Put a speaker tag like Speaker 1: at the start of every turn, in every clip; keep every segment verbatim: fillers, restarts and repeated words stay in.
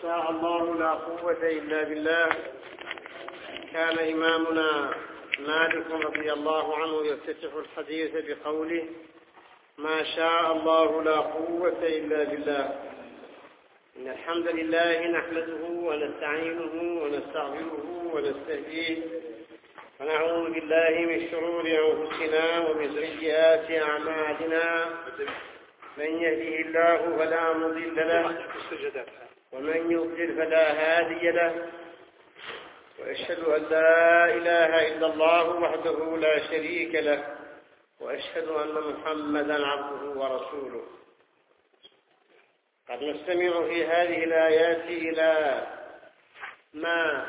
Speaker 1: شاء الله لا قوة إلا بالله. كان إمامنا مالك رضي الله عنه يفتتح الحديث بقوله: ما شاء الله لا قوة إلا بالله. إن الحمد لله نحمده ونستعينه ونستغفره ونستهديه ونعوذ بالله من شرور أنفسنا ومن سيئات أعمالنا. من يهده الله فلا مضل له ومن يضلل فلا هادي له، وأشهد أن لا إله إلا الله وحده لا شريك له، وأشهد أن محمدا عبده ورسوله. قد نستمع في هذه الآيات إلى ما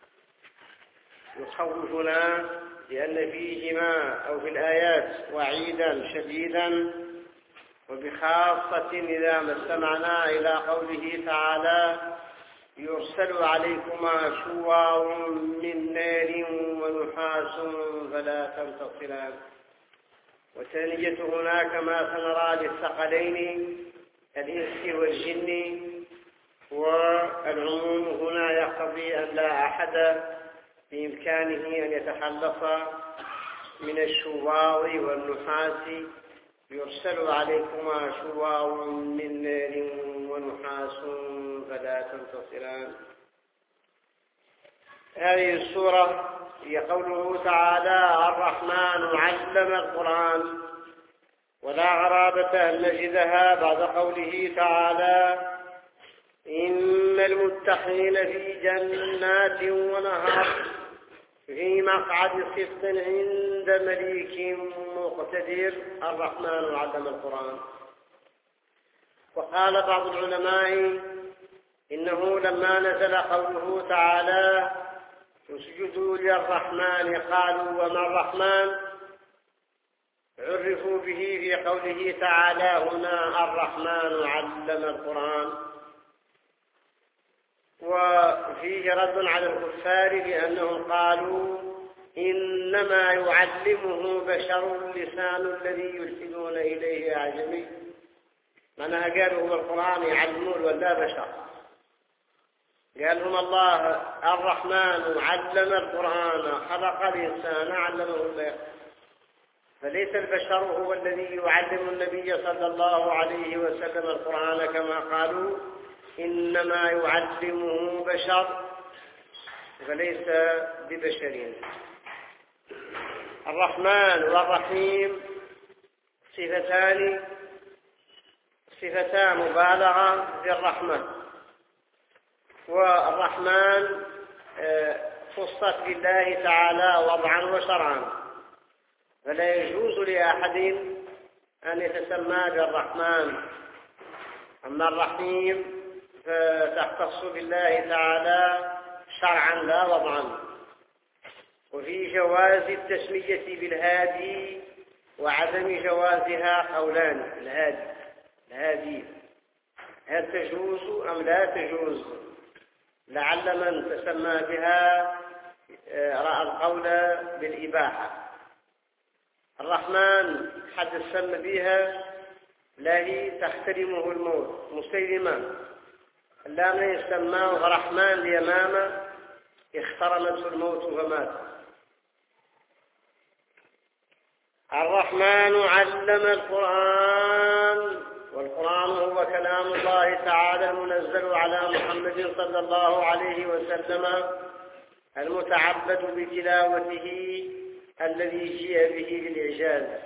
Speaker 1: يخوفنا، لأن فيهما أو في الآيات وعيدا شديدا، وبخاصة إذا ما استمعنا إلى قوله تعالى: يرسل عليكما شواظ من نار ونحاس فلا تنتصران. والثانية هنا كما سنرى للثقلين الإنس والجن، والعموم هنا يقتضي أن لا أحد بإمكانه أن يتخلص من الشواظ والنحاس. يرسل عليكما شواظ من نار ونحاس فلا تنتصران. هذه السورة هي قوله تعالى: الرحمن علم القرآن. ولا غرابة أن نجدها بعد قوله تعالى: إن المتقين في جنات ونهر في مقعد صدق عند مليك مقتدر. الرحمن علم القرآن. وقال بعض العلماء إنه لما نزل قوله تعالى: اسجدوا للرحمن، قالوا: وما الرحمن؟ عرفوا به في قوله تعالى هنا: الرحمن علم القرآن. وفيه رد على الكفار لأنهم قالوا إنما يعلمه بشر، لسان الذي يلحدون إليه أعجمي. معناها قالوا هو القرآن يعلمون ولا بشر؟ قال لهم الله الرحمن علم القرآن، خلق الإنسان علمه الله. فليس البشر هو الذي يعلم النبي صلى الله عليه وسلم القرآن كما قالوا إنما يعلمه بشر، فليس ببشرين. الرحمن والرحيم صفتان صفتا مبالغة في الرحمة. والرحمن خصت بالله تعالى وضعا وشرعا، فلا يجوز لأحد أن يتسمى بالرحمن. أما الرحيم فتختص بالله تعالى شرعا لا وضعا. وفي جواز التسمية بالهادي وعدم جوازها قولان. الهادي الهادي هل تجوز أم لا تجوز؟ لعل من تسمى بها رأى القول بالإباحة. الرحمن حد السم بها لا تحترمه الموت مسيلما، لا من يسماه رحمن ليمامه اخترمته الموت فمات. الرحمن علم القرآن. والقرآن هو كلام الله تعالى المنزل على محمد صلى الله عليه وسلم، المتعبد بتلاوته الذي جيء به بالإعجاز.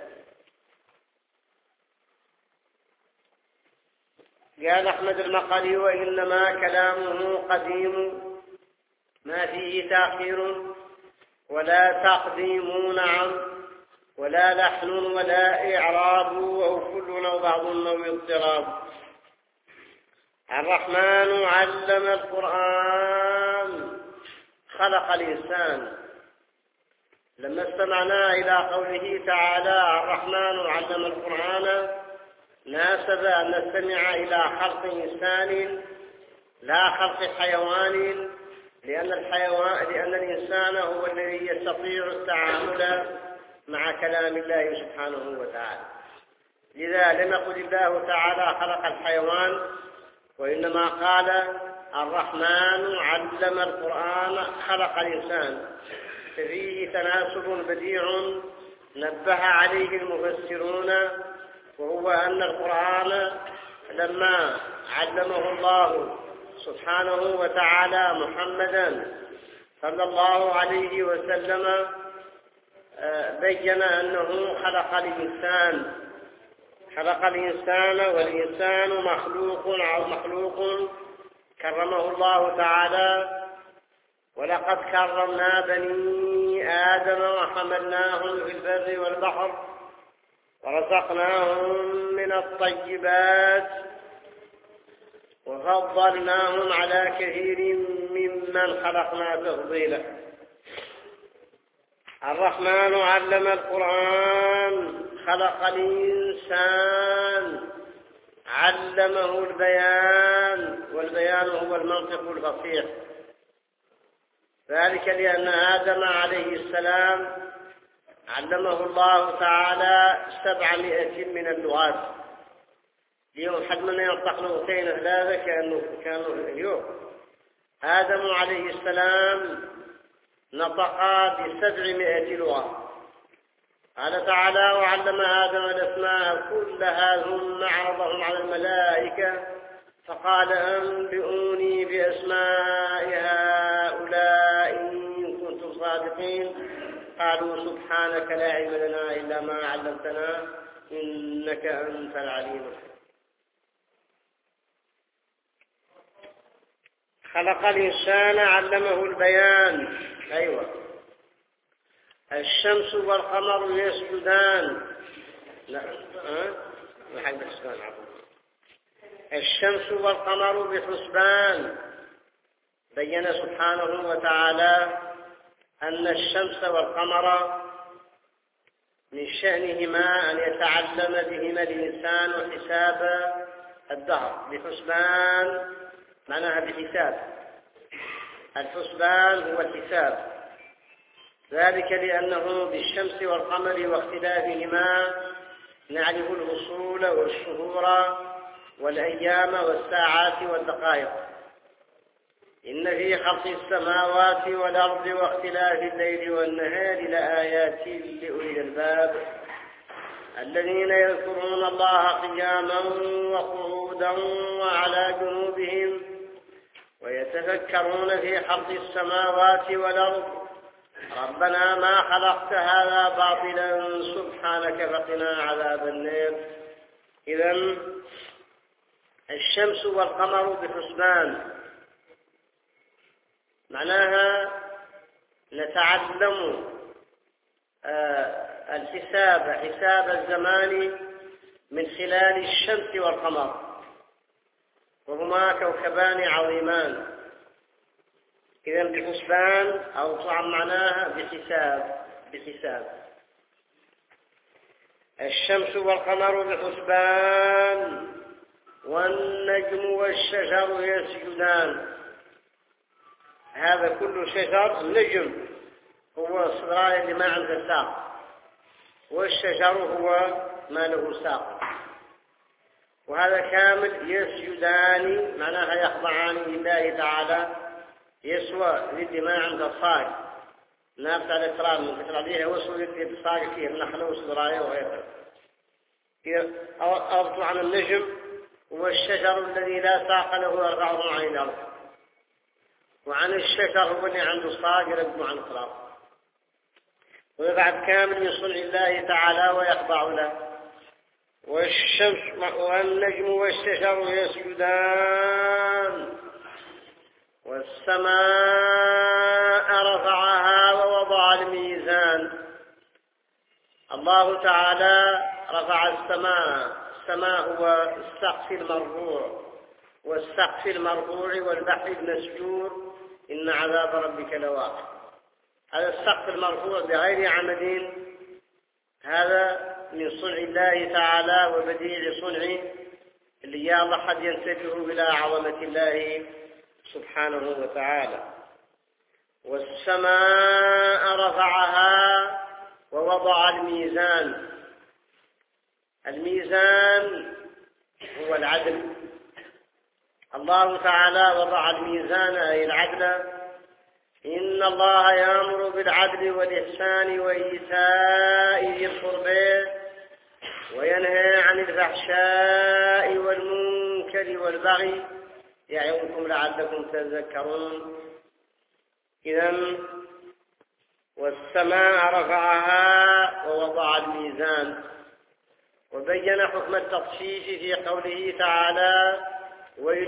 Speaker 1: قال أحمد المقري: وإنما كلامه قديم ما فيه تأخير ولا تقديم، نعم، ولا لحن ولا إعراب، وهو كل أو بعض أو اضطراب. الرحمن علم القرآن، خلق الإنسان. لما استمعنا إلى قوله تعالى: الرحمن علم القرآن، ناسب أن نستمع إلى خلق إنسان لا خلق حيوان، لأن الحيوان لأن الإنسان هو الذي يستطيع التعامل مع كلام الله سبحانه وتعالى. لذا لم يقل الله تعالى خلق الحيوان، وإنما قال الرحمن علم القرآن خلق الإنسان، ففيه تناسب بديع نبه عليه المفسرون، وهو أن القرآن لما علمه الله سبحانه وتعالى محمدا صلى الله عليه وسلم بين أنه خلق الإنسان خلق الإنسان والإنسان مخلوق أو مخلوق كرمه الله تعالى. ولقد كرمنا بني آدم وحملناهم في البر والبحر ورزقناهم من الطيبات وفضلناهم على كثير ممن خلقنا تفضيلا. الرحمن علم القرآن خلق الإنسان علمه البيان، والبيان هو المنطق الفصيح، ذلك لأن آدم عليه السلام علمه الله تعالى سبعمائة من اللغات. اليوم حد من ينطق لغتين ثلاثة كانوا كانوا اليوم. آدم عليه السلام نطق بسبعمائة لغة. قال تعالى: وعلم آدم الأسماء كلها ثم عرضهم على الملائكة فقال: أنبئوني بأسماء هؤلاء إن كنتم صادقين. قالوا: سبحانك لا علم لنا إلا ما علمتنا إنك أنت العليم الحكيم. خلق الإنسان علمه البيان. أيوة. الشمس والقمر يسجدان. لا أه؟ الشمس والقمر بحسبان. بين سبحانه وتعالى أن الشمس والقمر من شأنهما أن يتعلم بهما الإنسان حساب الدهر. بحسبان معناها بحساب. الحسبان هو الحساب، ذلك لأنه بالشمس والقمر واختلافهما نعرف الفصول والشهور والأيام والساعات والدقائق. إن في خلق السماوات والأرض واختلاف الليل والنهار لآيات لأولي الألباب الذين يذكرون الله قياما وقعودا وعلى جنوبهم ويتفكرون في خلق السماوات والأرض ربنا ما خلقت هذا باطلا سبحانك فقنا عذاب النار. إذن الشمس والقمر بحسبان معناها نتعلم الحساب حساب الزمان من خلال الشمس والقمر، وهما كوكبان عظيمان. إذن بحسبان أو طبعا معناها بحساب بحساب. الشمس والقمر بحسبان والنجم والشجر يسجدان. هذا كل شجر. النجم هو الصدراء اللي ما عنده ساق، والشجر هو ما له ساق، وهذا كامل يسجدان معناها يخضعان لله تعالى. يسوى للي ما عنده صاق نابت على التراب من كثر عليها، وسوى للي بصاق فيه النخلة والصدراء وغيرها. أرضوا عن النجم والشجر الذي لا ساق له يرفعه عن الأرض، وعن الشجر هو اللي عنده صاق يرفعه عن التراب. وبعد كامل من صنع الله تعالى ويخضع له. والشمس والنجم والشجر يسجدان والسماء رفعها ووضع الميزان. الله تعالى رفع السماء. السماء هو السقف المرفوع، والسقف المرفوع والبحر المسجور إن عذاب ربك لواقع. هذا السقف المرفوع بغير عمد، هذا من صنع الله تعالى وبديع صنعه اللي يا الله حد ينتبه إلى عظمة الله سبحانه وتعالى. والسماء رفعها ووضع الميزان. الميزان هو العدل، الله تعالى وضع الميزان أي العدل. إن الله يأمر بالعدل والإحسان وإيتاء ذي القربى وينهى عن الفحشاء والمنكر والبغي يعظكم لعلكم تذكرون. إذن والسماء رفعها ووضع الميزان، وبين حكم التطفيف في قوله تعالى: ويل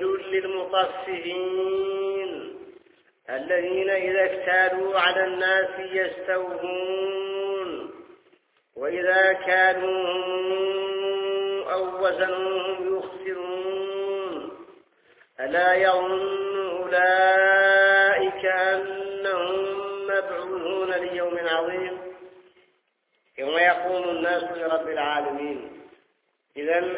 Speaker 1: للمطففين الذين إذا اكتالوا على الناس يستوفون وإذا كالوهم أو وزنوهم يخسرون ألا يظن أولئك أنهم مبعوثون ليوم عظيم يوم يقوم الناس لرب العالمين. إذن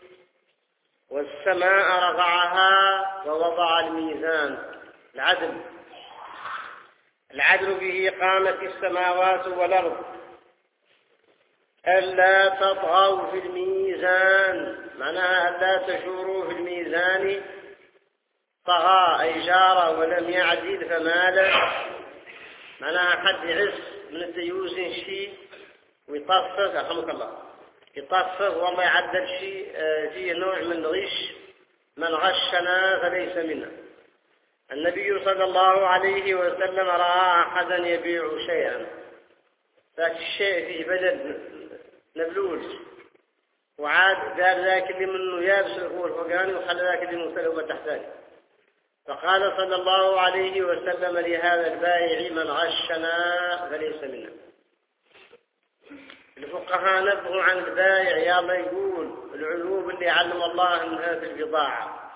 Speaker 1: والسماء رفعها ووضع الميزان، العدل. العدل به قامت السماوات والأرض، ألا تطغوا في الميزان، معناها ألا تشوروا في الميزان. طغى أي جار ولم يعدل فمال، معناها حد يعس من الديوز شيء ويطفف، رحمك الله، يطفف والله يعدل شيء فيه نوع من الغش، من غشنا فليس منا. النبي صلى الله عليه وسلم رأى أحدا يبيع شيئا، ذاك الشيء فيه بدل نبلوج، وعاد قال ذاك اللي منه يابس هو الفقاني وخلى ذاك اللي مسلوبة تحتاج. فقال صلى الله عليه وسلم لهذا البائع: من غشنا فليس منا. الفقهاء نبهوا عن البائع، يا الله يقول العيوب اللي علم الله انها في البضاعة.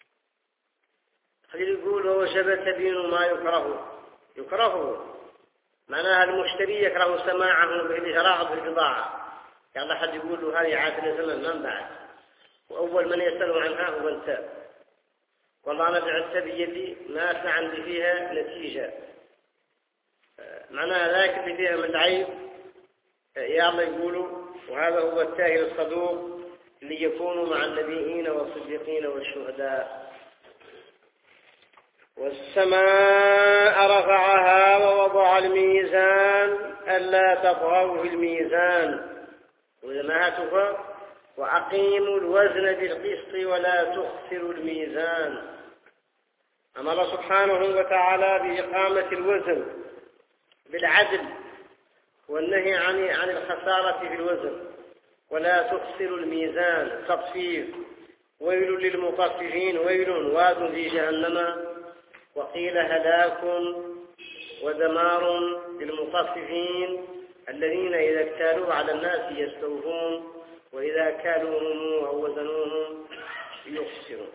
Speaker 1: خليل يقول: ووجب تبين ما يكره. يكره معناها المشتري يكره سماعه بالإجراء في البضاعة. يعني حد يقول له هذه عادة زمن من بعد، وأول من يسأل عنها هو أنت. والله أنا بعت بيدي ما أسمع عندي فيها نتيجة، معناها ذاك اللي فيها من عيب يا الله يقولوا. وهذا هو التاجر الصدوق اللي يكون مع النبيين والصديقين والشهداء. والسماء رفعها ووضع الميزان ألا تطغوا في الميزان، وجماعتها وأقيموا الوزن بالقسط ولا تخسروا الميزان. أمر سبحانه وتعالى بإقامة الوزن بالعدل والنهي عن عن الخسارة في الوزن. ولا تخسروا الميزان، تطفيف. ويل للمطففين، ويل واد في جهنم، وقيل هلاك ودمار للمطففين الذين إذا اكتالوا على الناس يستوفون وإذا كالوهم أو وزنوهم يخسرون.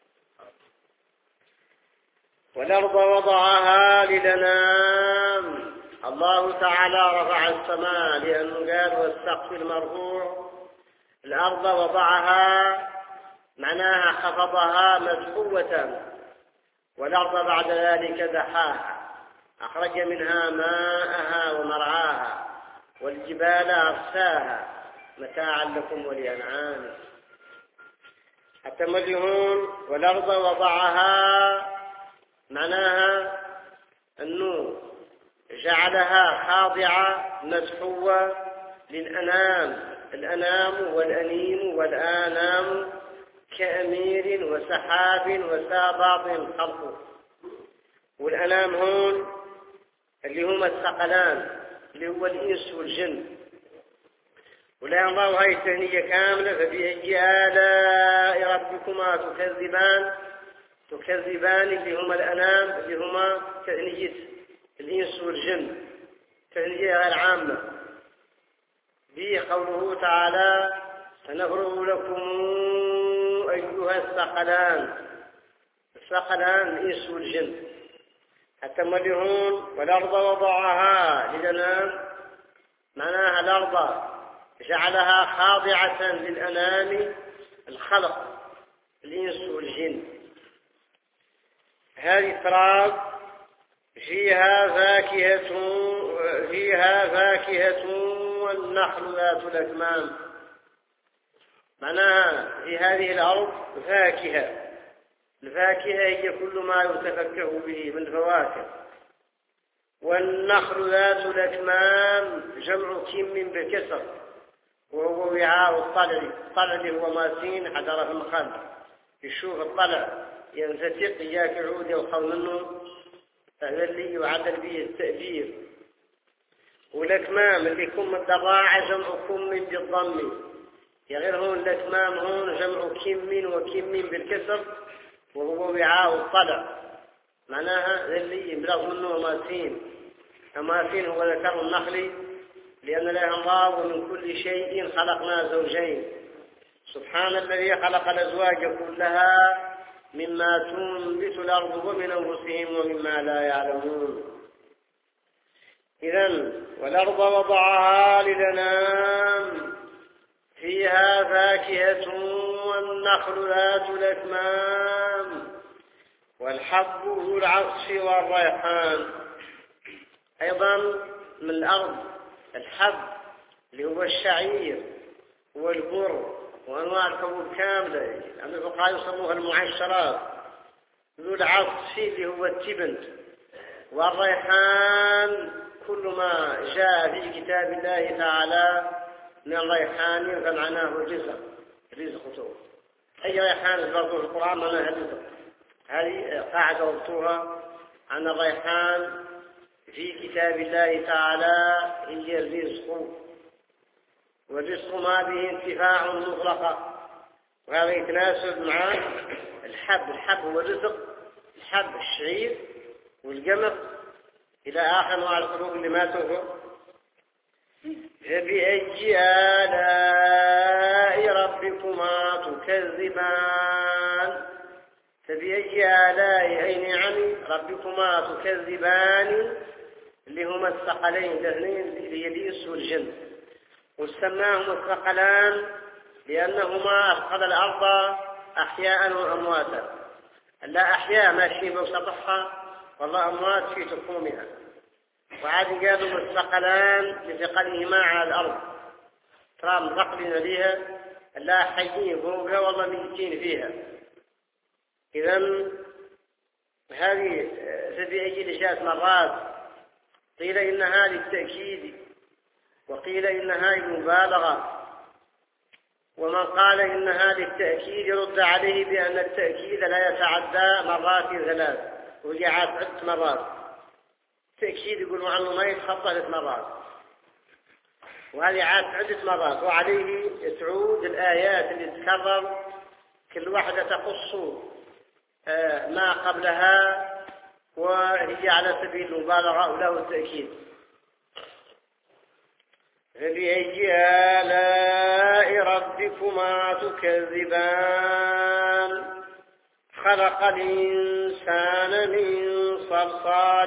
Speaker 1: والأرض وضعها للأنام. الله تعالى رفع السماء لأنه قال: والسقف المرفوع. الأرض وضعها معناها خفضها مسحوة، والأرض بعد ذلك دحاها، أخرج منها ماءها ومرعاها، والجبال أرساها متاعا لكم ولأنعام. حتى مليون. والأرض وضعها معناها أنه جعلها خاضعة مسحوة للأنام. الأنام والأنيم والآنام كأمير وسحاب وساباط خلقه. والأنام هون اللي هما الثقلان اللي هو الإنس والجن. ولا الله هاي التهنية كاملة. فبأي آلاء ربكما تكذبان. تكذبان اللي هما الأنام اللي هما تهنية الإنس والجن، تهنية غير عامة. به قوله تعالى: سنفرغ لكم أيها الثقلان. الثقلان الإنس والجن. حتى مليون. والأرض وضعها للأنام معناها الأرض جعلها خاضعة للأنام، الخلق الإنس والجن. هذه التراب فيها فاكهة فيها فاكهة والنخل ذات الأكمام. معناها في هذه الأرض فاكهة الفاكهة هي كل ما يتفكه به من الفواكه. والنخل ذات الأكمام جمع كم بالكسر، وهو وعاء الطلع. الطلع اللي هو ماسين حجرة في الخل، يشوف الطلع ينفتق إياك عود يوخل منه، فهذا اللي يعدل به التأجير. والأكمام اللي كم الضراعة جمع كم بالضم، غير هون الأكمام هون جمع كم وكم بالكسر، وهو وعاء الطلع، معناها اللي يبلغ منه ماسين. أماسين هو ذكر النخل لأن له أمراض، ومن كل شيء خلقنا زوجين. سبحان الذي خلق الأزواج كلها مما تنبت الأرض ومن أنفسهم ومما لا يعلمون. إذن والأرض وضعها للأنام فيها فاكهة والنخل ذات الأكمام والحب ذو العصف والريحان. أيضا من الأرض الحب اللي هو الشعير والبر وأنواع الحبوب كاملة، يعني الفقهاء يسموها المعشرات. ذو العصف اللي هو التبن، والريحان كل ما جاء في كتاب الله تعالى من الريحان فمعناه الرزق، رزقته. أي ريحان ذكرته في القرآن معناها الرزق. هذه قاعدة وضعتها عن الريحان في كتاب الله تعالى هي الرزق، والرزق ما به انتفاع مطلقة، وهذا يتناسب مع الحب. الحب هو الرزق، الحب الشعير والقمح إلى آخر أنواع الحبوب اللي ما تفر. فبأي آلاء ربكما تكذبان؟ فبأي آلاء أي نعم ربكما تكذبان، اللي هما الثقلين الاثنين اللي هي الإنس والجن. وسماهم الثقلان لأنهما أثقل الأرض أحياء وأمواتا. لا أحياء ماشيين بسطحها، والله أموات في تخومها. وعاد قالوا الثقلان لثقلهما على الأرض، ترى مثقلين ليها، لا حيين فوقها والله ميتين فيها. إذن هذه فبأي الأشياء مرات قيل إنها للتأكيد، وقيل إنها للمبالغة، ومن قال إنها للتأكيد يرد عليه بأن التأكيد لا يتعدى مرات ثلاث، وهي عاد عدة مرات. التأكيد يقولوا عنه ما يتخطى ثلاث مرات، وهذه عاد عدة مرات. وعليه تعود الآيات اللي تكرر كل واحدة تقص ما قبلها، وهي على سبيل المبالغة وله التأكيد. فبأي آلاء ربكما تكذبان؟ خلق الإنسان من صلصال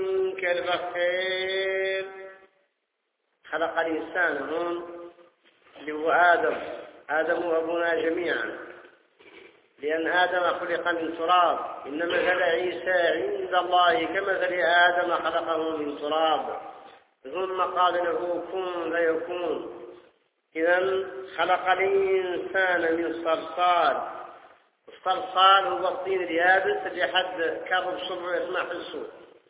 Speaker 1: كالفخار. خلق الإنسان هون اللي هو آدم، آدم وأبونا جميعا، لأن آدم خلق من تراب. إن مثل عيسى عند الله كمثل آدم خلقه من تراب ثم قال له كن فيكون. إذن خلق الإنسان من صلصال. الصلصال هو الطين اليابس اللي حد كرب صبعه يسمع حسه،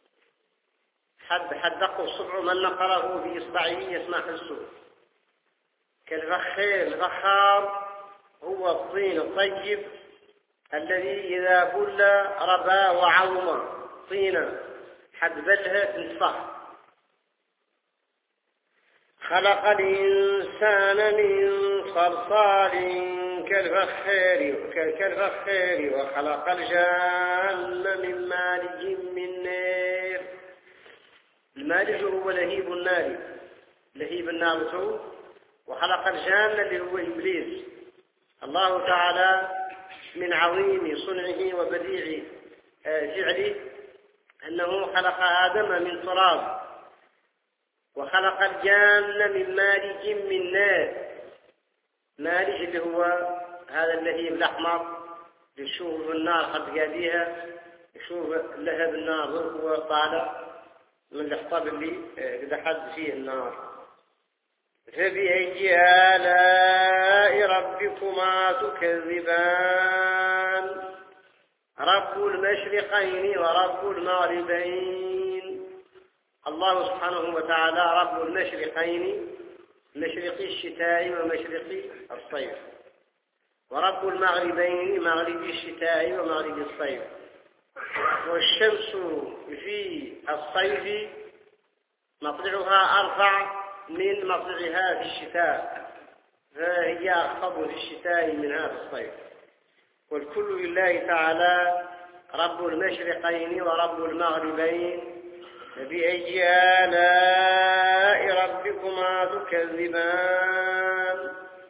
Speaker 1: حد حد دقه صبعه من نقره بإصبعه يسمع حسه. كالفخار. الفخار هو الطين الطيب الذي إذا بل ربا وعوم طينا حد بلها تنصح. خلق الإنسان من صلصال كالفخار كالفخار وخلق الجان من مارج من نار. المارج هو لهيب النار، لهيب النار. وخلق الجان اللي هو إبليس. الله تعالى من عظيم صنعه وبديع فعله أنه خلق آدم من تراب، وخلق الجان من مارج من نار. مارج اللي هو هذا اللهيب الأحمر، يشوف النار قد قاديها، يشوف لهب النار هو طالع من الحطب اللي دحد فيه النار. فبأي آلاء ربكما تكذبان؟ رب المشرقين ورب المغربين. الله سبحانه وتعالى رب المشرقين، مشرقي الشتاء ومشرقي الصيف، ورب المغربين، مغربي الشتاء ومغربي الصيف. والشمس في الصيف مطلعها أرفع من مطلعها في الشتاء، فهي أخفض في الشتاء منها في الصيف. والكل لله تعالى رب المشرقين ورب المغربين. فبأي آلاء ربكما تكذبان؟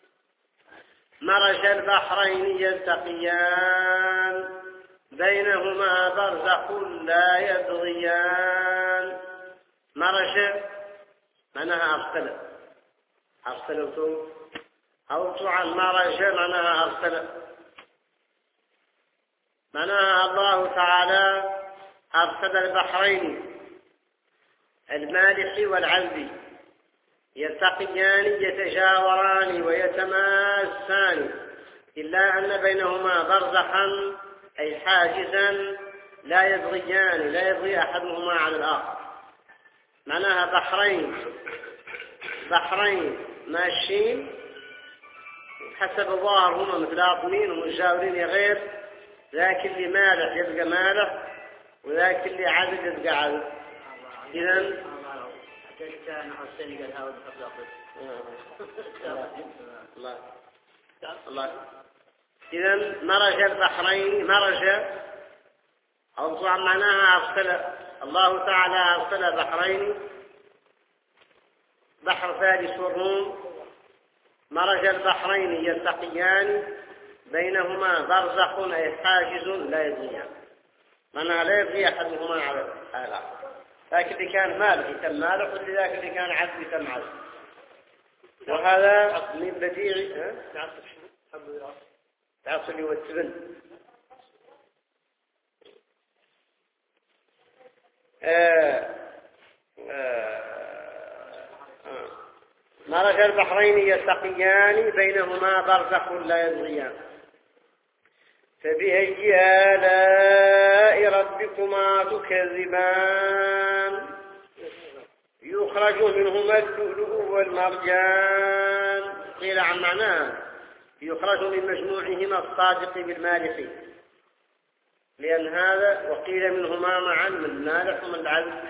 Speaker 1: مرج البحرين يلتقيان بينهما برزخ لا يبغيان. مرج معناها أرسل، أرسلته أو عن مرج معناها أرسل، معناها الله تعالى أرسل البحرين المالح والعذب يلتقيان يتجاوران ويتماسان، إلا أن بينهما برزخا أي حاجزا لا يبغيان، لا يبغي أحدهما على الآخر. معناها بحرين بحرين ماشيين حسب ظاهر هما متلاطمين ومتجاورين، غير ذاك اللي مالح يبقى مالح وذاك اللي عذب يبقى عذب. إذن الله إذن مرج البحرين، مرج أو معناها أرسل الله تعالى أرسل بحرين، بحر فارس والروم. مرج البحرين يلتقيان بينهما برزخ أي حاجز لا يبغيان، معناها لا يبغي أحدهما على الآخر. ذاك اللي كان مالح يتم مالح، ولذاك اللي كان عذب يتم عذب. وهذا من بديع تعصل والتبن. آه آه مرج البحرين يلتقيان بينهما برزخ لا يبغيان. فبأي آلاء ربكما تكذبان؟ يخرج منهما اللؤلؤ والمرجان. قيل عن معناه يخرج من مجموعهما الصادق بالمالح، لأن هذا وقيل منهما معا من المالح ومن العذب.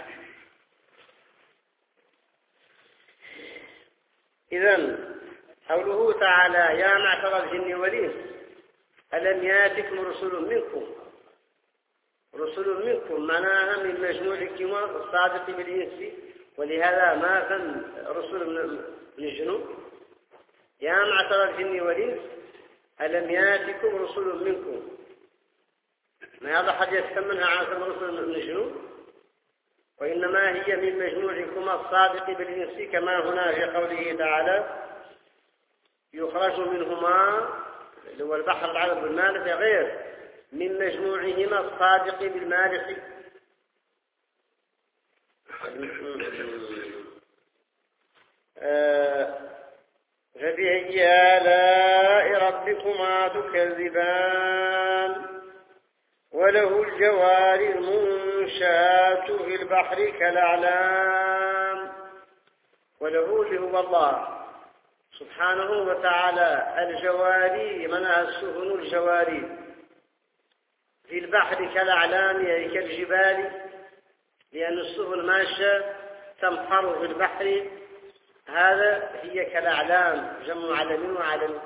Speaker 1: إذن قوله تعالى يا معشر الجن والإنس ألم ياتكم رسل منكم، رسل منكم معناها من مجموعكم الصادق بالإنس، ولهذا ما كان رسل من الجنوب. يا معشر الجن والإنس ألم ياتكم رسل منكم، ما هذا حد يفهم منها عن رسل من الجنوب، وإنما هي من مجموعكم الصادق بالإنس، كما هنا في قوله تعالى يخرج منهما اللي هو البحر العذب بالمالح، غير من مجموعهما الصادق بالمالح. فبأي آلاء ربكما تكذبان؟ وله الجوار المنشآت في البحر كالأعلام. وله اللي هو الله سبحانه وتعالى الجواري، منها السفن الجواري في البحر كالأعلام أي كالجبال، لأن السفن ماشية تمطر في البحر، هذا هي كالأعلام جمع علم وعلم.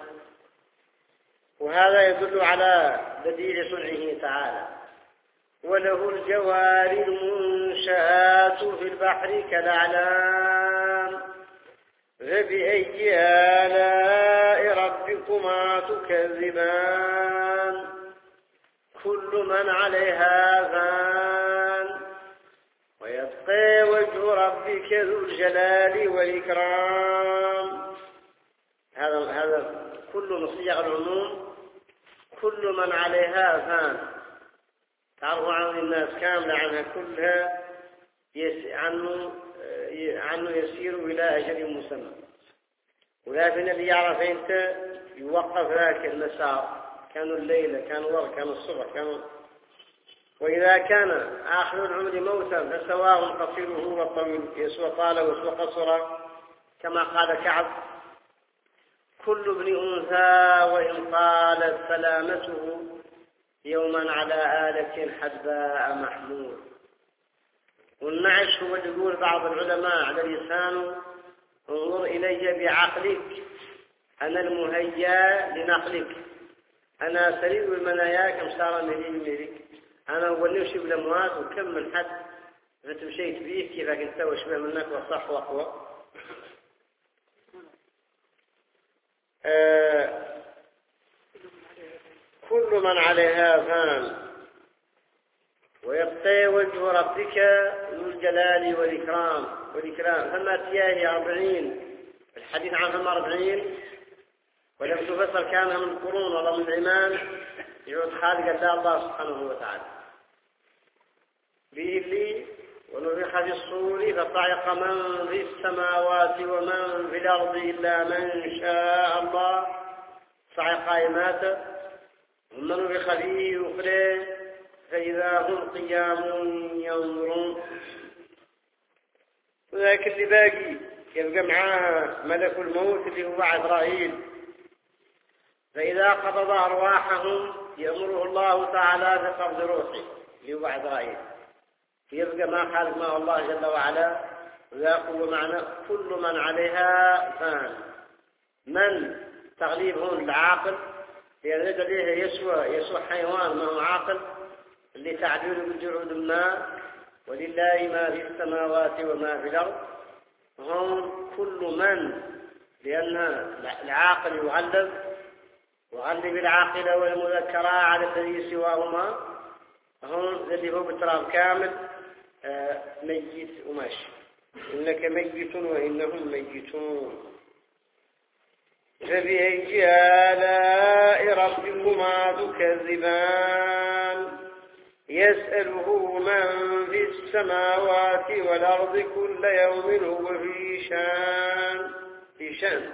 Speaker 1: وهذا يدل على بديع صنعه تعالى. وله الجوار المنشآت في البحر كالأعلام. فبأي آلاء ربكما تكذبان؟ كل من عليها فان، ويبقى وجه ربك ذو الجلال والإكرام. هذا هذا كل صيغ العموم، كل من عليها فان. تعرفوا عن الناس كاملة عنها كلها عنه عنه يسير إلى أجل مسمى، ولكن اللي يعرف أنت يوقف ذاك المسار، كانوا الليلة كانوا ورق كانوا الصبح كانوا وإذا كان آخر العمر موتا فسواء قصيره والطويل يسوى طال ويسوى قصر، كما قال كعب: كل ابن أنثى وإن طالت سلامته يوما على آلة حدباء محمول. والنعش هو يقول بعض العلماء على لسانه: انظر إلي بعقلك أنا المهيا لنقلك، أنا سريع المنايا كم صار مهيج مهيج، أنا هو اللي يمشي بالأموات وكم من حد فتمشيت بيه كيفك أنت وشبه منك وصح وقوة. آه كل من عليها فان ويبقى وجه ربك ذو الجلال والإكرام والإكرام. فما تياه أربعين الحديث عن فما أربعين ولم تفسر كانها من القرون ولا من العمان يعود خالق الله سبحانه وتعالى. به لي ونفخ في الصور فصعق من في السماوات ومن في الأرض إلا من شاء الله، صعق إماته، ثم نفخ فيه أخرى فإذا هم قيام ينظرون. وذاك اللي باقي يبقى معاها ملك الموت اللي هو عزرائيل، فإذا قبض أرواحهم يأمره الله تعالى بقبض روحه اللي هو عزرائيل، يبقى ما خالق ما الله جل وعلا. ويقول معنى كل من عليها فان. من تغليب هون العاقل، لأن عليه يسوى يسوى حيوان ما هو عاقل اللي تعديل بالجعود الماء، ولله ما في السماوات وما في الأرض. هم كل من، لأن العاقل يغلب وغلب العاقل والمذكرة على الذي سواهما، هم الذي هو بالتراب كامل آه ميت وماشي. إنك ميت وإنهم ميتون. فبأي آلاء ربكما تكذبان يسأله من في السماوات والأرض كل يوم هو في شان في شان.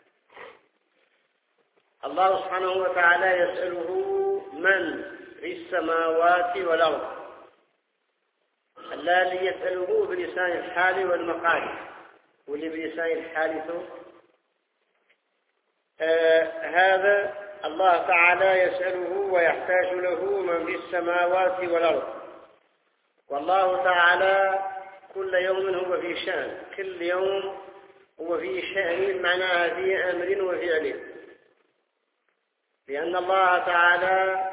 Speaker 1: الله سبحانه وتعالى يسأله من في السماوات والأرض، الذي يسأله بلسان الحال والمقال، واللي بلسان الحال آه هذا الله تعالى يسأله ويحتاج له من في السماوات والأرض. والله تعالى كل يوم هو في شأن، كل يوم هو في شأن، معناها في أمر وفعل، لأن الله تعالى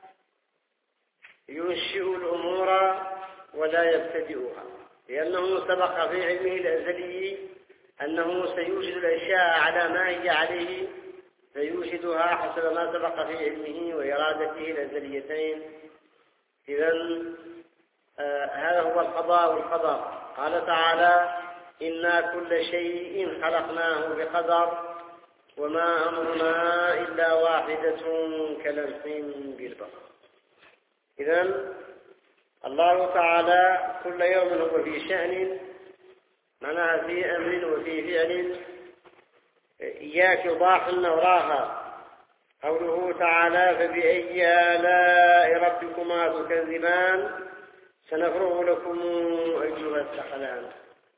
Speaker 1: ينشئ الأمور ولا يبتدئها، لأنه سبق في علمه الأزلي أنه سيوجد الأشياء على ما هي عليه، فيوجدها حسب ما سبق في علمه وإرادته الأزليتين. إذن آه هذا هو القضاء والقدر. قال تعالى: إنا كل شيء خلقناه بقدر وما أمرنا إلا واحدة كلمح بالبصر. إذن الله تعالى كل يوم هو في شأن، معناها في أمر وفي فعل. إياك يضاح وراها قوله تعالى: فبأي آلاء ربكما تكذبان سنفرغ لكم أيها الثقلان.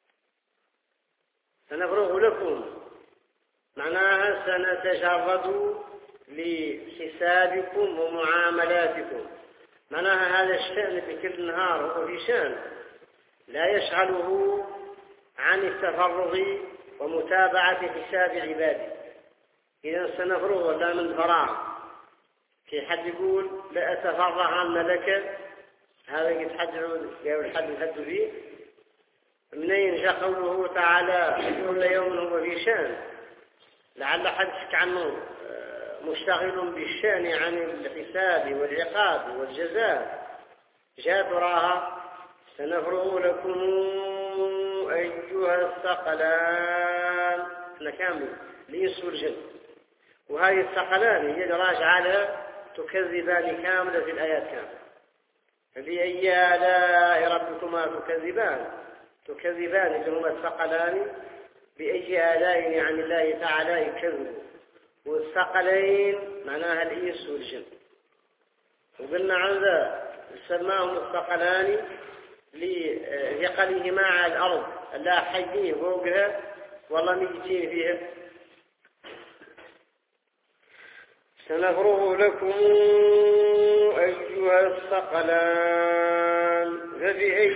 Speaker 1: سنفرغ لكم معناها سنتجرد لحسابكم ومعاملاتكم، معناها هذا الشأن في كل نهار هو في شأن لا يشغله عن التفرغ ومتابعة حساب عباده. إذا سنفرغ ولا من فراغ. في حد يقول لا أتفرغ عن لك، هذا يتحدث يقول الحد يحد فيه. منين جاء قوله تعالى كل يوم هو في شأن؟ لعل حدثك عنه مشتغل بالشأن عن الحساب والعقاب والجزاء. جاء تراها سنفرغ لكم أيها الثقلان، كامل ليس والجن. وهذه الثقلان هي دراج على تكذبان كاملة في الآيات كاملة. فبأي آلاء ربكما تكذبان، تكذبان اللي هما الثقلان، بأي آلاء عن الله تعالى يكذبوا. والثقلين معناها الإنس والجن. وقلنا عن ذا سماهم الثقلان لثقلهما على الأرض لا حيين فوقها والله ميتين فيها. سنفرغ لكم أيها الثقلان فبأي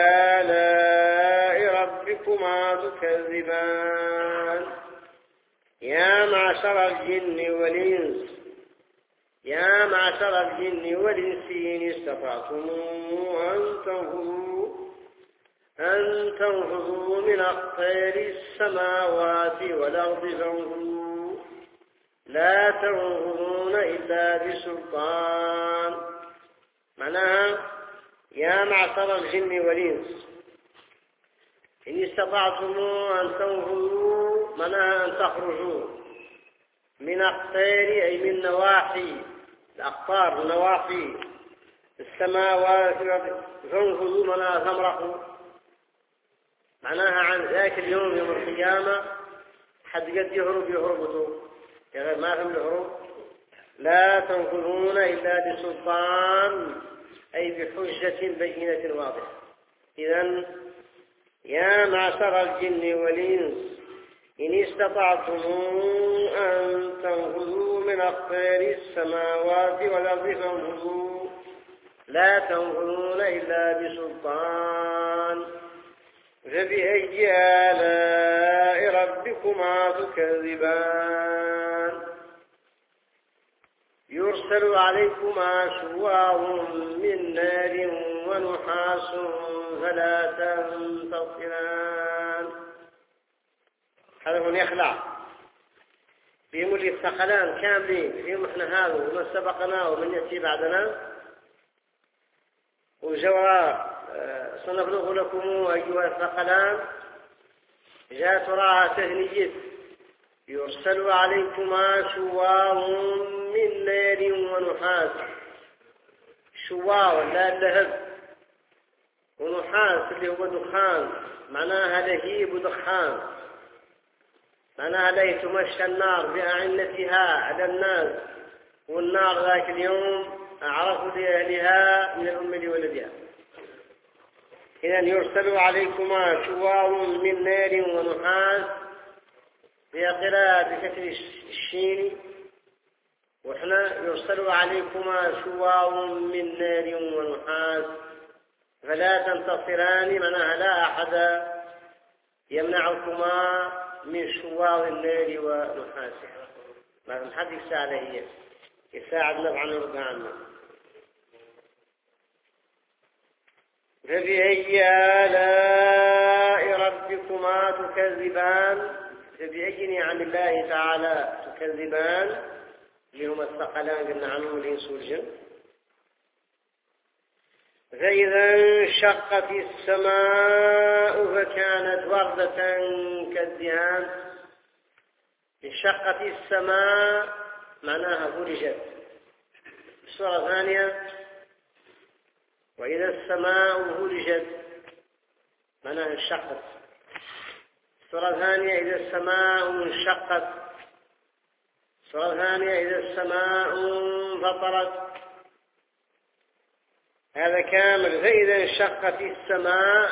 Speaker 1: آلاء ربكما تكذبان. يا معشر الجن والإنس يا معشر الجن والإنس إن استطعتم أن تنفذوا أن تنفذوا من أقطار السماوات والأرض فانفذوا لا تنفذون إلا بسلطان. معناها يا معشر الجن والإنس إن استطعتم أن تنفذوا معناها أن تخرجوا من أقطار أي من نواحي الأقطار نواحي السماوات فانفذوا معناها تمرقوا. معناها عن ذاك اليوم يوم القيامة حد قد يهرب يهربوا يعني ما هم الهروب. لا تنفذون إلا بسلطان أي بحجة بينة واضحة. إذن يا معشر الجن والإنس إن استطعتم أن تنفذوا من أقطار السماوات والأرض فانفذوا لا تنفذون إلا بسلطان. فبأي آلاء ربكما تكذبان. يرسل عليكما شواظ من نار ونحاس فلا تنتصران. هذا هو يخلع فيهم اللي الثقلان كاملين فيهم احنا هذا ومن سبقنا ومن يأتي بعدنا. وجواب سنفرغ لكم أيها الثقلان جاءت وراها تهنية. يرسل عليكما شواظ من نار ونحاس. شواظ لا اللهب ونحاس اللي هو دخان معناها لهيب ودخان معناها لا يتمشى النار بأعنتها على الناس. والنار ذاك اليوم أعرف لأهلها من الأم لولدها. إذن يرسل عليكما شواظ من نار ونحاس هي قراءة بكسر الشين وإحنا يرسل عليكما شواظ من نار ونحاس فلا تنتصران معناها لا أحد يمنعكما من شواظ النار ونحاسها. ما حد يساعد هي يساعد نفعا ورضا عنا. فبأي آلاء ربكما تكذبان. فبأي نعم الله تعالى تكذبان اللي هما الثقلان قلنا عنهم الإنس والجن. فإذا انشقت السماء فكانت وردة كالدهان. انشقت السماء معناها فرجت. السورة الثانية وإذا السماء فرجت معناها انشقت. السورة الثانية إذا السماء انشقت. السورة الثانية إذا السماء انفطرت. هذا كامل. فإذا انشقت السماء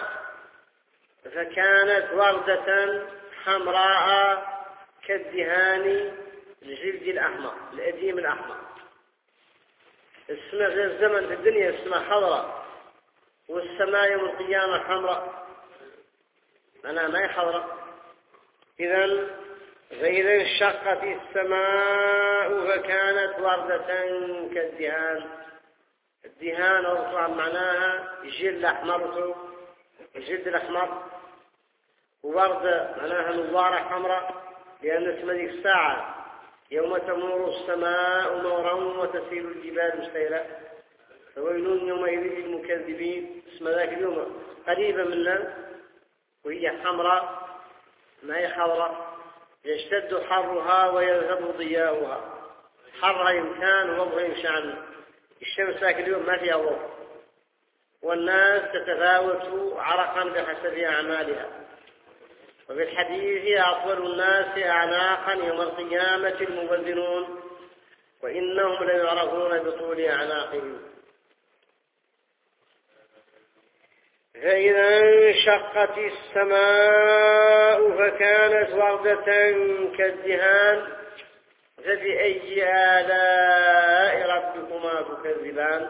Speaker 1: فكانت وردة حمراء كالدهان الجلد الأحمر الأديم الأحمر. السماء في الزمن في الدنيا السماء حضراء والسماء يوم القيامة حمراء أنا ما هي حضراء. إذن فإذا انشقت السماء فكانت وردة كالدهان. الدهان أرفع معناها الجلد أحمر الجلد الأحمر ووردة معناها نظارة حمراء لأن اسم ذيك الساعة يوم تمور السماء مورا وتسير الجبال مسيرا فويل يومئذ للمكذبين. اسم ذاك اليوم قريبة منا وهي حمراء ما هي حضراء يشتد حرها ويذهب ضياؤها. حرها يمكان وضوء يمشي عنه. الشمس ذاك اليوم ما فيها ضوء والناس تتفاوت عرقا بحسب أعمالها. وفي الحديث أطول الناس أعناقا يوم القيامة المبذرون وإنهم ليعرفون بطول أعناقهم. فإذا انشقت السماء فكانت وردة كالدهان فبأي آلاء ربكما تكذبان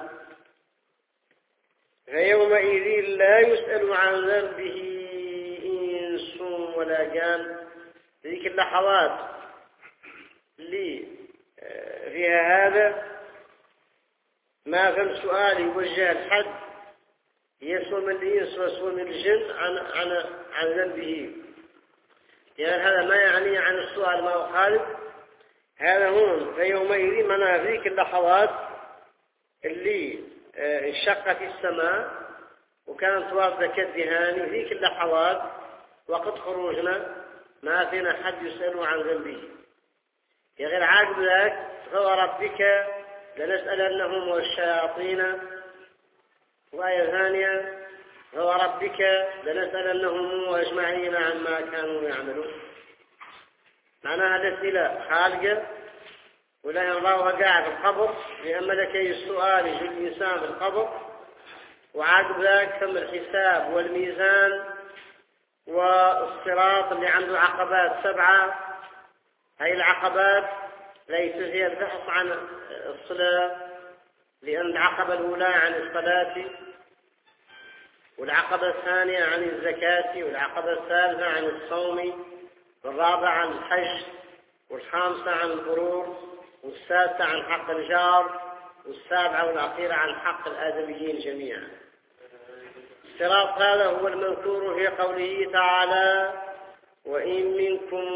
Speaker 1: فيومئذ لا يسأل عن ذنبه إنس ولا جان. ذيك اللحظات اللي فيها هذا ما فهم سؤال يوجه الحد يسوى من الإنس ويسوى من الجن عن عن عن ذنبه، يعني هذا ما يعني عن السؤال ما هو خالد. هذا هون فيومئذ منا ذيك اللحظات اللي انشقت السماء وكانت واردة كالدهان، ذيك اللحظات وقت خروجنا ما فينا حد يسأل عن ذنبه. يا غير عاقب ذاك فوربك لنسألنهم والشياطين. وآية ثانية فوربك لنسألنهم أجمعين عما كانوا يعملون. معناها الأسئلة خالقة ولا ينظرها قاعد في القبر، لأن ملكي السؤال يجي الإنسان في القبر، وعاقب ذاك تم الحساب والميزان والصراط اللي عنده عقبات سبعة. هاي العقبات ليس هي البحث عن الصلاة، لأن العقبة الأولى عن الصلاة، والعقبة الثانية عن الزكاة، والعقبة الثالثة عن الصوم، والرابعة عن الحج، والخامسة عن الغرور، والسادسة عن حق الجار، والسابعة والأخيرة عن حق الآدميين جميعا. الصراط هذا هو المذكور في قوله تعالى: وإن منكم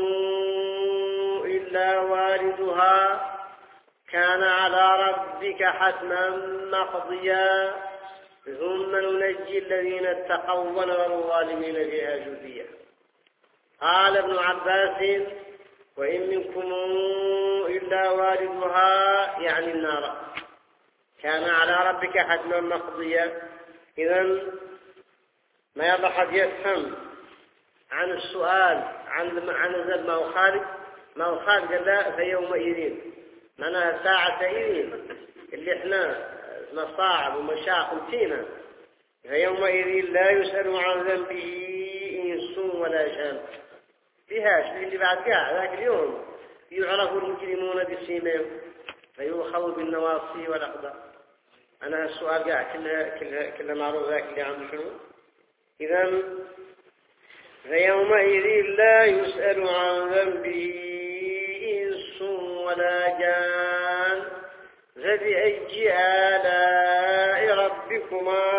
Speaker 1: إلا واردها كان على ربك حتما مقضيا ثم ننجي الذين اتقوا ونذر الظالمين فيها جثيا. قال ابن عباس: وإن منكم إلا واردها يعني النار، كان على ربك حتما مقضيا. إذن ما يلا حد يفهم عن السؤال عن عن ذنب ما هو خالق ما هو خالق لا فيومئذ معناها ساعة إذن اللي احنا مصاعب ومشاق فينا، فيومئذ لا يسأل عن ذنبه إنس ولا جان. فيهاش اللي بعد كاع ذاك اليوم يعرف المجرمون بسيماهم فيؤخذوا بالنواصي والأقدام. أنا السؤال قاع كلها كلها كلها معروف ذاك اللي عنده شنو. إذا فيومئذ لا يسأل عن ذنبه إنس ولا جان فبأي آلاء ربكما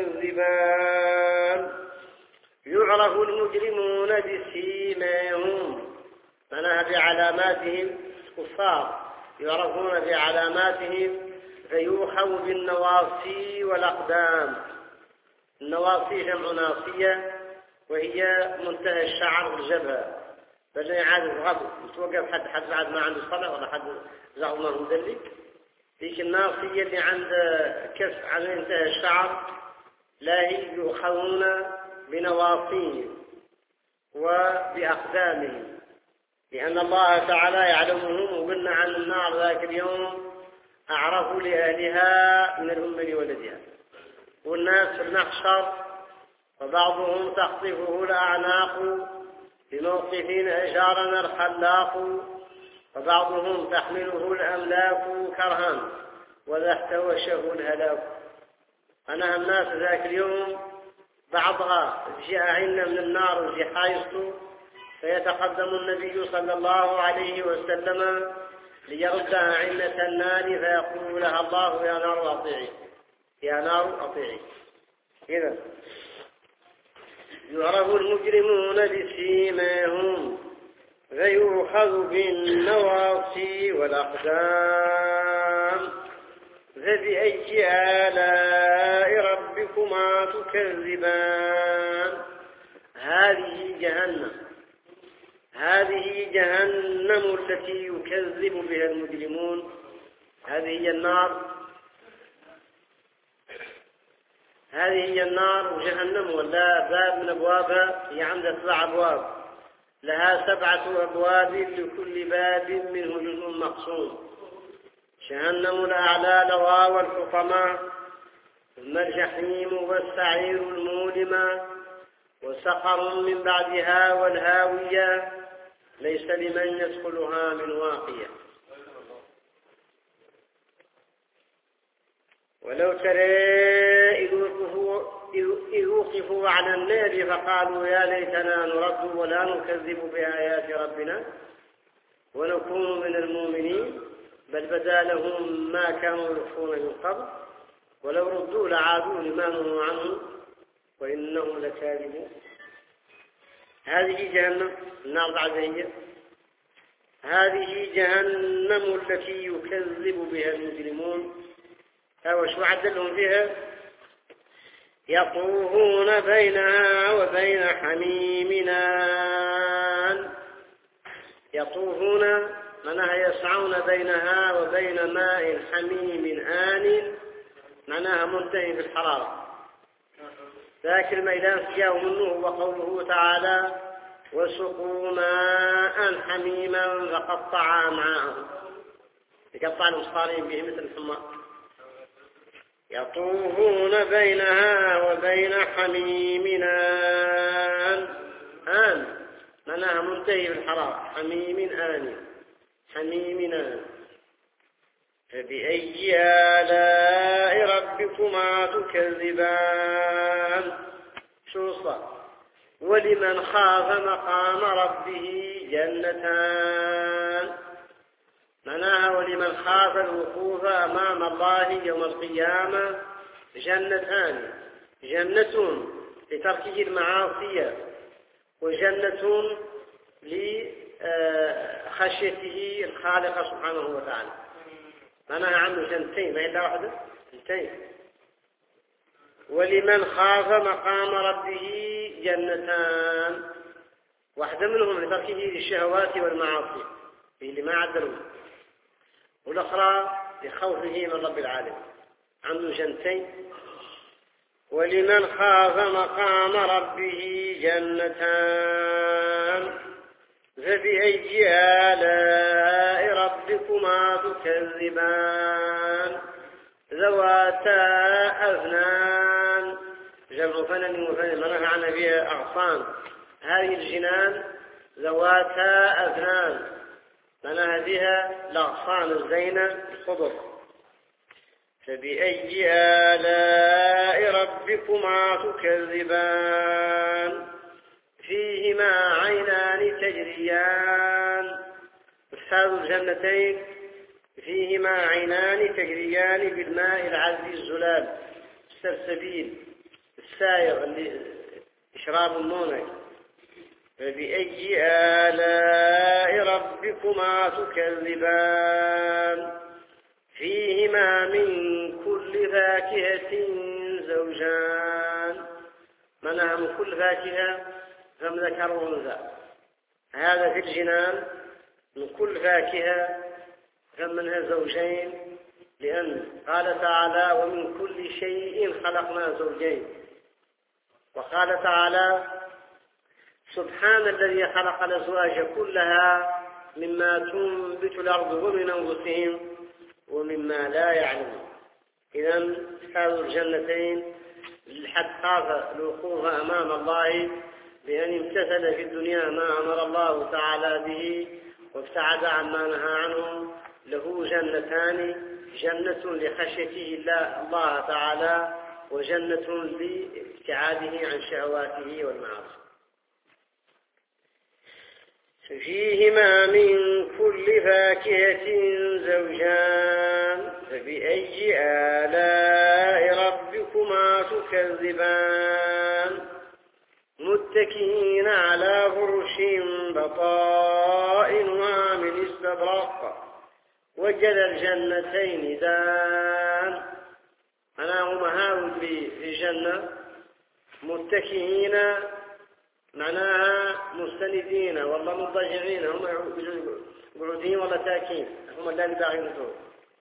Speaker 1: تكذبان. يعرف المجرمون بسيماهم معناها بعلاماتهم، الكفار يعرفون بعلاماتهم فيؤخذ بالنواصي والأقدام. النواصي جمع ناصية وهي منتهى الشعر والجبهة، بل يعاد الغضب يتوقف حد حد بعد ما عنده صلاة ولا حد زعم ما مدلك. ذيك الناصية اللي عند كف على انتهى الشعر لا يؤخذون بنواصيهم وبأقدامهم، لأن الله تعالى يعلمهم. وقلنا عن النار ذاك اليوم: أعرفوا لأهلها من الأم لولدها. والناس في المحشر وبعضهم تخطفه الأعناق بموقفين أجارنا الخلاق، وبعضهم تحمله الأملاك كرها وذا احتوشه الهلاك. أنا الناس ذاك اليوم بعضها جاء عنا من النار وجي حايصته، فيتقدم النبي صلى الله عليه وسلم ليردها عنة النار فيقول لها الله: يا نار أطيعي، يا نار أطيعي. إذا يعرف المجرمون بسيماهم فيؤخذ بالنواصي والأقدام فبأي آلاء ربكما تكذبان. هذه جهنم هذه جهنم التي يكذب بها المجرمون. هذه هي النار هذه هي النار وجهنم، ولا باب من أبوابها هي عندها سبع أبواب، لها سبعة أبواب لكل باب منه جزء مقسوم. جهنم الأعلى لظى والحطماء ثم الجحيم والسعير المؤلمة وسقر من بعدها والهاوية ليس لمن يدخلها من واقية. ولو ترى إذ وقفوا على النار فقالوا يا ليتنا نرد ولا نكذب بآيات ربنا ونكون من المؤمنين بل بدا لهم ما كانوا يخفون من قبل ولو ردوا لعادوا لما نهوا عنه وإنهم لكاذبون. هذه جهنم النار بعدها هذه جهنم التي يكذب بها المجرمون. أو شو عدلهم فيها؟ يطوفون بينها وبين حميم آن. يطوفون معناها يسعون بينها وبين ماء حميم آن معناها منتهي في الحرارة. ذاك الميدان سياو منه وقوله تعالى وسقوا ماء حميما فقطع أمعاءهم يقطع المصطارين به مثل الحمار. يطوفون بينها وبين حميم آن. آن معناها منتهي في الحرارة حميم آن حميم آن. فبأي آلاء ربكما تكذبان. شو صار؟ ولمن خاف مقام ربه جنتان معناها ولمن خاف الوقوف أمام الله يوم القيامة جنتان. جنة لتركه المعاصي وجنة لخشيته الخالق سبحانه وتعالى. معناها عنده جنتين ما إلا واحدة جنتين. ولمن خاف مقام ربه جنتان واحدة منهم لتركه للشهوات والمعاصي اللي ما عدلوا والأخرى لخوفه من رب العالمين عنده جنتين. ولمن خاف مقام ربه جنتان فبأي آلاء ربكما تكذبان ذواتا أذنان. جمع فنن وفنن منها عنا فيها أغصان. هذه الجنان ذواتا أذنان منها بها الأغصان الزينة الخضر. فبأي آلاء ربكما تكذبان فيهما عينان تجريان. أصحاب الجنتين فيهما عينان تجريان بالماء العذب الزلال السلسبيل السائر اللي إشراب المونة. فبأي آلاء ربكما تكذبان فيهما من كل فاكهة زوجان منها من كل فاكهة فم ذكر وأنثى. هذا في الجنان من كل فاكهة فم منها زوجين لأن قال تعالى ومن كل شيء خلقنا زوجين. وقال تعالى سبحان الذي خلق الأزواج كلها مما تنبت الأرض ومن أنفسهم ومما لا يعلمون. إذن أصحاب الجنتين لحد خاف الوقوف أمام الله بأن امتثل في الدنيا ما أمر الله تعالى به وابتعد عما نهى عنه له جنتان جنة لخشيته الله, الله تعالى وجنة لابتعاده عن شهواته والمعاصي. فيهما من كل فاكهة زوجان فبأي آلاء ربكما تكذبان متكئين على فرش بطائنها من استبرق وجد الجنتين دان. أنا هم هاول في الجنة متكئين معناها مستندين والله مضجعين هم قعودين ولا تاكين هم اللي باغين دول.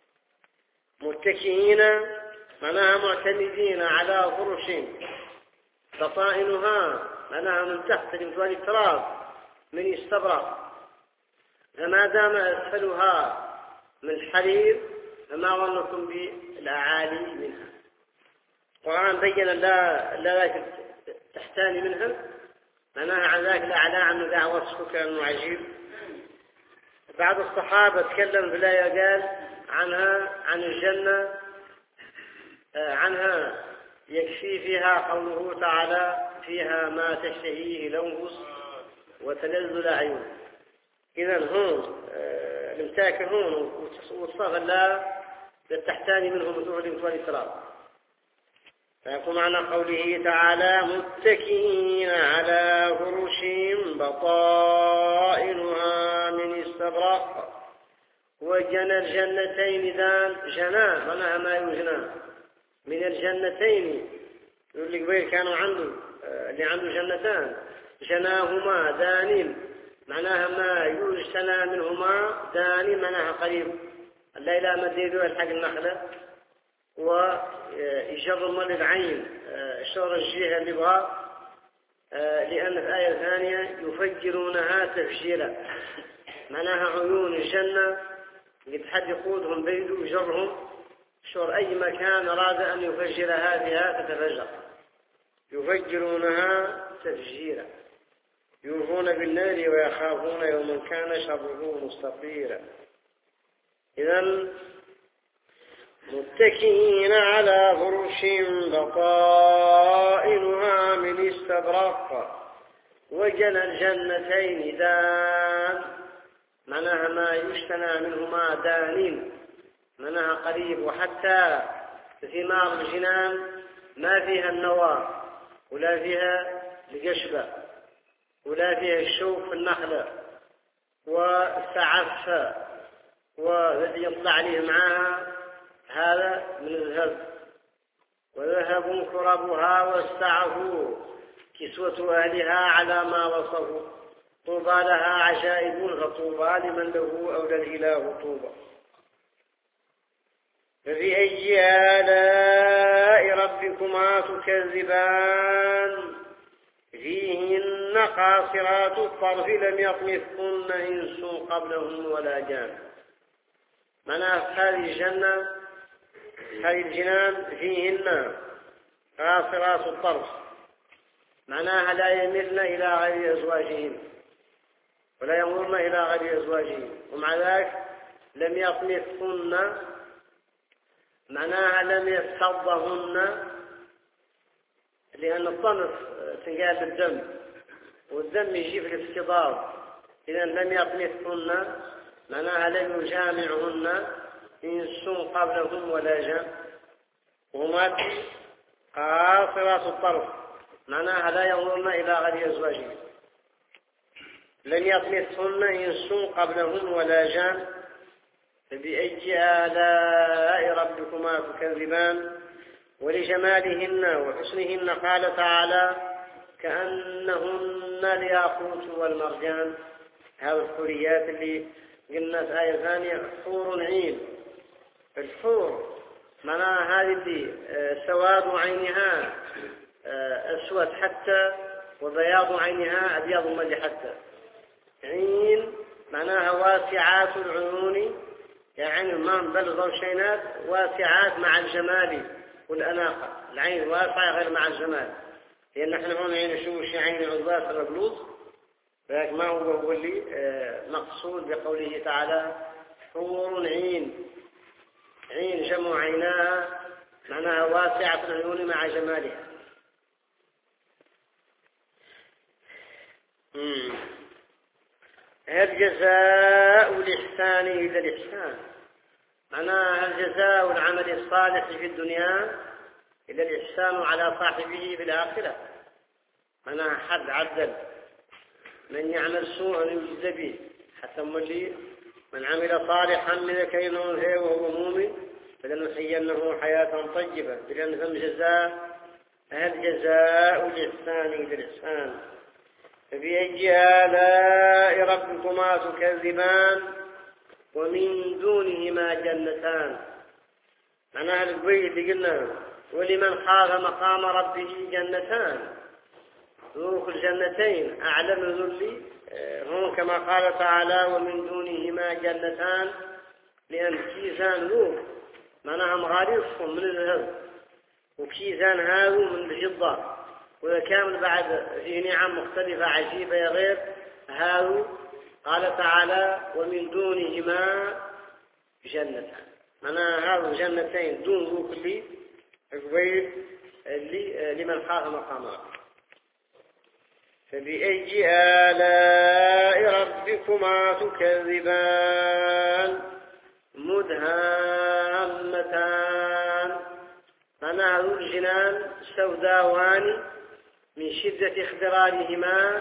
Speaker 1: متكئين معناها معتمدين على فرش بطائنها معناها من تحت المتوالي التراب من استبرق فما دام أسفلها من حرير فما ظنكم بالأعالي منها. القرآن بين لا لا تحتاني منها، معناها عن ذاك الأعلى عنه دعوة وصفه كأنه عجيب. بعض الصحابة تكلم في الآية قال عنها عن الجنة عنها يكفي فيها قوله تعالى فيها ما تشتهيه الأنفس وتلذ الأعين. إذن هون الامتاك هون وصف الله للتحتاني منهم مثل والإسراء. فيكون معنى قوله تعالى متكئين على فرش بطائنها من استبرق وجنى الجنتين ذان جنى معناها ما يجنى من الجنتين. يقول لك قبيل كانوا عنده اللي عنده جنتان جناهما دان معناها ما يجتنى منهما دان معناها قريب الليلة مديدوا الحق النخلة ويجر من العين شر الجهة اللي بها، لأن في آية ثانية يفجرونها تفجيرا معناها عيون الجنة قد حد يقودهم بيده ويجرهم شر أي مكان أراد أن يفجرها بها تتفجر. يفجرونها تفجيرا يوفون بالنار ويخافون يوما كان شره مستطيرا. إذن متكئين على فرش بطائنها من استبرق وجنى الجنتين دان معناها ما يجتنى منهما دانين معناها قريب. وحتى ثمار الجنان ما فيها النوى ولا فيها القشبة ولا فيها الشوك في النخلة والسعف والذي يطلع عليه معها هذا من الذهب وذهب كربها واستعفوا كسوة أهلها على ما وصفوا طوبى لها عجائب فطوبى لمن له أولى الإله طوبى. فبأي آلاء ربكما تكذبان فيهن قاصرات الطرف لم يطمثهن إنس قبلهم ولا جان. معناها هذه الجنة هذه الجنان فيهن قاصرات الطرف معناها لا يملن إلى غير أزواجهن ولا ينظرن إلى غير أزواجهن، ومع ذلك لم يطمثهن معناها لم يفتضهن، لأن الطمث تنقال بالدم والدم يجيب الافتضاض. إذا لم يطمثهن معناها لم يجامعهن إنس قبلهم ولا جان. وهما قاصرات الطرف معناها لا ينظرن إلى غير أزواجهن. لم يطمثهن إنس قبلهم ولا جان. فبأي آلاء ربكما تكذبان. ولجمالهن وحسنهن قال تعالى كأنهن الياقوت والمرجان. هذه الحوريات اللي قلنا في آية ثانية حور عين. الحور معناها هذه اللي سواد عينها أسود حتى وبياض عينها أبيض ملي حتى. عين معناها واسعات العيون يعني ما بلغ الشينات واسعات مع الجمال والأناقة. العين واسعة غير مع الجمال، لأن نحن هنا عين شو شي عين عضوات الرجلوس، لكن ما هو هو اللي مقصود بقوله تعالى حور عين. عين جمع عيناها معناها واسعة العيون مع جمالها. هل جزاء الإحسان إلا الإحسان؟ معناها هل جزاء العمل الصالح في الدنيا إلا الإحسان على صاحبه في الآخرة؟ معناها حد عدل من يعمل سوءا يجزى به حتى مولي من عمل صالحا من ذكر أو أنثى وهو مؤمن فلنحيينه حياة طيبة. لأن ثم جزاء هل جزاء الإحسان إلا الإحسان. فبأي آلاء ربكما تكذبان ومن دونهما جنتان. معناها القوي اللي قلنا ولمن خاف مقام ربه جنتان. ذوق الجنتين أعلى من ذلي هم كما قال تعالى ومن دونهما جنتان، لأن كيسان ذوق معناها مغاريصهم من الذهب وكيزان هاو من الفضة، وكامل بعد في نعم مختلفة عجيبة يا غير هاو. قال تعالى ومن دونهما جنتان، أنا هاو جنتين دون ذوك اللي قبيل اللي لمن خاف مقام ربه. فبأي آلاء ربكما تكذبان مدهامتان. معناها ذو الجنان سوداوان من شدة اخضرارهما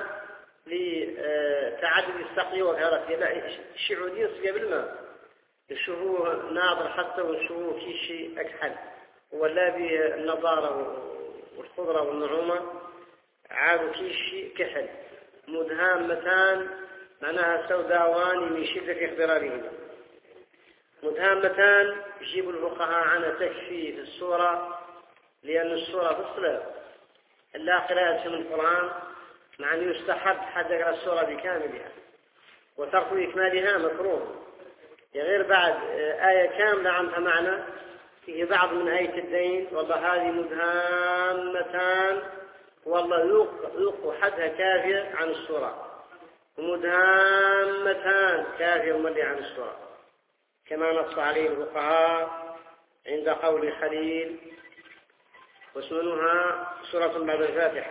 Speaker 1: لتعدد السقي وكارثه. لا الشعودين صقى بالماء يشوفوه ناظر حتى ويشوفوه كيشي أكحل، ولا بالنضارة والخضرة والنعومة عاد كيشي كحل. مدهامتان معناها سوداوان من شدة اخضرارهما. مدهامتان يجيب الفقهاء عنها تكفي في السورة، لأن السورة تصل لا قراءة من القرآن، مع أن يستحب حد يقرأ السورة بكاملها، وترك إكمالها مكروه. غير بعد آية كاملة عنها معنى فيه بعض من آية الدين، والله هذه مدهامتان، والله يوق حدها كافية عن السورة، ومدهامتان كافية وملي عن السورة، كما نص عليه الفقهاء عند قول خليل واسمنها سورة بعد الفاتحة.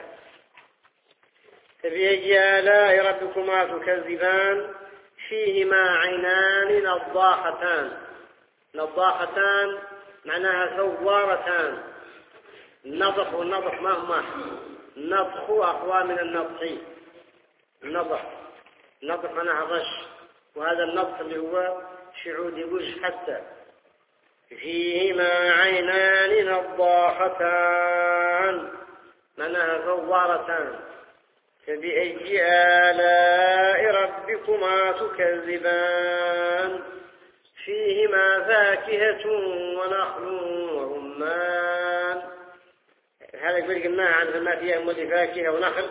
Speaker 1: فبأي آلاء ربكما تكذبان فيهما عينان نضاختان. نضاختان معناها ثوارتان. النضخ والنضخ ما هما؟ النضخ أقوى من النضح. النضخ النضخ معناها غش، وهذا النضخ اللي هو شعود يقولش حتى. فيهما عينان نضاختان معناها ثوارتان. فبأي آلاء ربكما تكذبان فيهما فاكهة ونخل ورمان. هذا يقول قلنا عن ما فيها مولي فاكهة ونخل.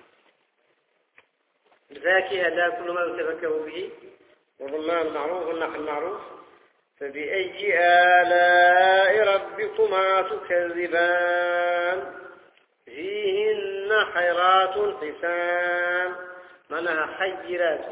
Speaker 1: الفاكهة لا كل ما يتفكه به، والرمان معروف والنخل معروف. فبأي آلاء ربكما تكذبان فيهن خيرات حسان معناها حجرات.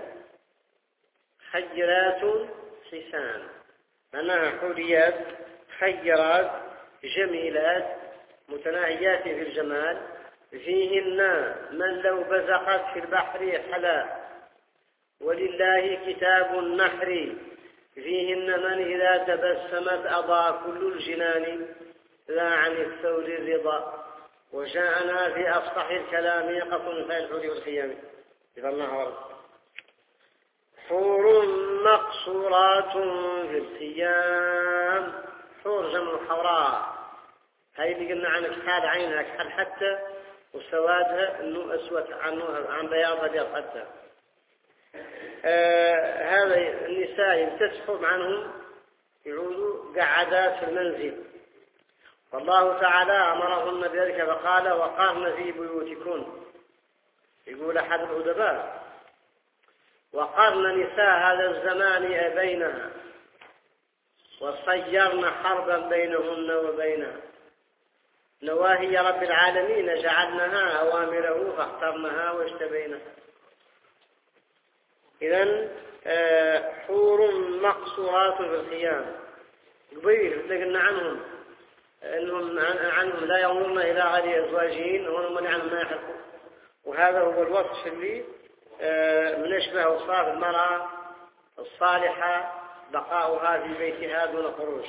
Speaker 1: حجرات حسان معناها حوريات خيرات جميلات متناهيات في الجمال. فيهن من لو بزقت في البحر حلا، ولله كتاب النحر. فيهن من إذا تبسمت أضاء كل الجنان لا عن الثور الرضا. وجاءنا في أفصح الكلام يقف في الحور والخيام. إذا الله ورد. حور مقصورات في الخيام. حور جمع حوراء، هاي اللي قلنا عنك حال عينها كحل حتى، وسوادها انه اسود عنه عن بياضها بيض حتى. آه هذا النساء تسحب عنهم يعودوا قعدات في المنزل، والله تعالى أمرهن بذلك فقال وقرن في بيوتكن. يقول أحد الأدباء وقرن نساء هذا الزمان أبينها وصيرن حربا بينهن وبينها. نواهي رب العالمين جعلناها أوامره فاخترناها واجتبينها. إذن حور مقصورات في الخيام. قبيل لقلنا عنهم أنهم عنهم لا ينظرن إلى غير أزواجهن وهم من عنهم ما يحقوا. وهذا هو الوصف اللي من أشبه أوصاف المرأة الصالحة بقاؤها في بيتها دون خروج.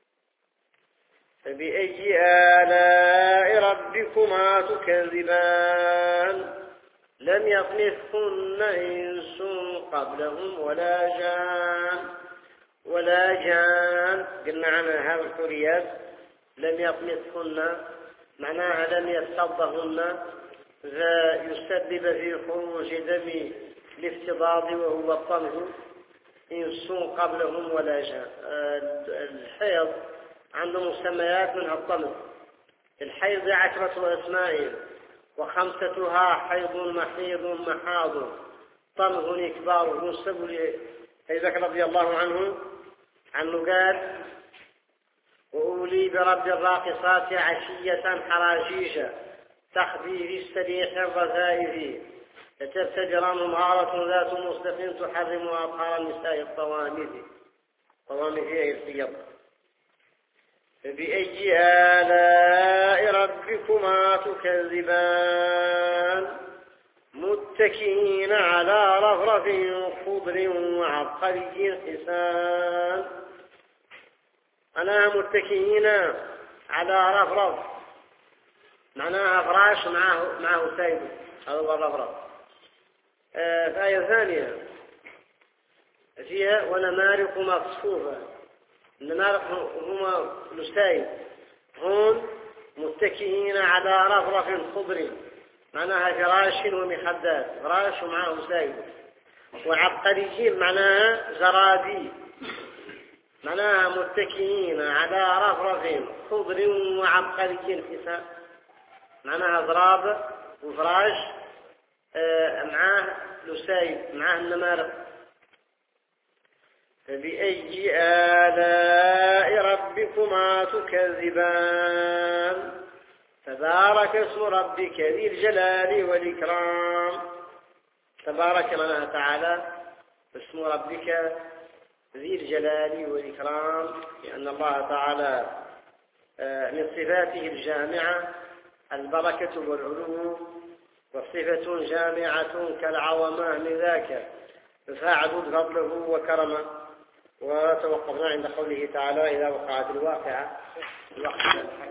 Speaker 1: فبأي آلاء ربكما تكذبان لم يطمثهن إنس قبلهم ولا جان. ولا جان قلنا عنها هذه الحوريات لم يطمثهن معناها لم يصطدهن، ذا يسبب في خروج دم الافتضاض وهو الطمث. إنس قبلهم ولا جان. الحيض عنده مسميات منها الطمث. الحيض عشرة أسماء وخمستها حيض محيض محاض طمث إكبار. نسب لأبي بكر رضي الله عنه عنه قال وأولي برب الراقصات عشية حراشيشا تخفي في السريح الرزائف تتبتدر ممهارة ذات مصدق تحرم أطهار النساء الطوامث طوامث هي الثياب. فبأي آلاء ربكما تكذبان متكئين على رفرف خضر وعبقري حسان. أنا متكئين على رفرف معناها فراش معه معه سيد هذا هو الرفرف. آه آية ثانية فيها ونمارق مصفوفة. النمارق هما السيد هون متكئين على رفرف خضر معناها فراش ومخدات فراش ومعه سيد. وعبقريين معناها زرابي معناها متكئين على رفرف خضر وعبقري حسان معناها ضراب وفراش آه معاه لسايد معاه النمارق. فبأي آلاء ربكما تكذبان تبارك اسم ربك ذي الجلال والإكرام. تبارك معناها تعالى اسم ربك ذي الجلال والإكرام لأن الله تعالى من صفاته الجامعة البركة والعلو وصفة جامعة كالعوامة لذاك فاعدد فضله وكرمه. وتوقفنا عند قوله تعالى إذا وقعت الواقعة الواقعة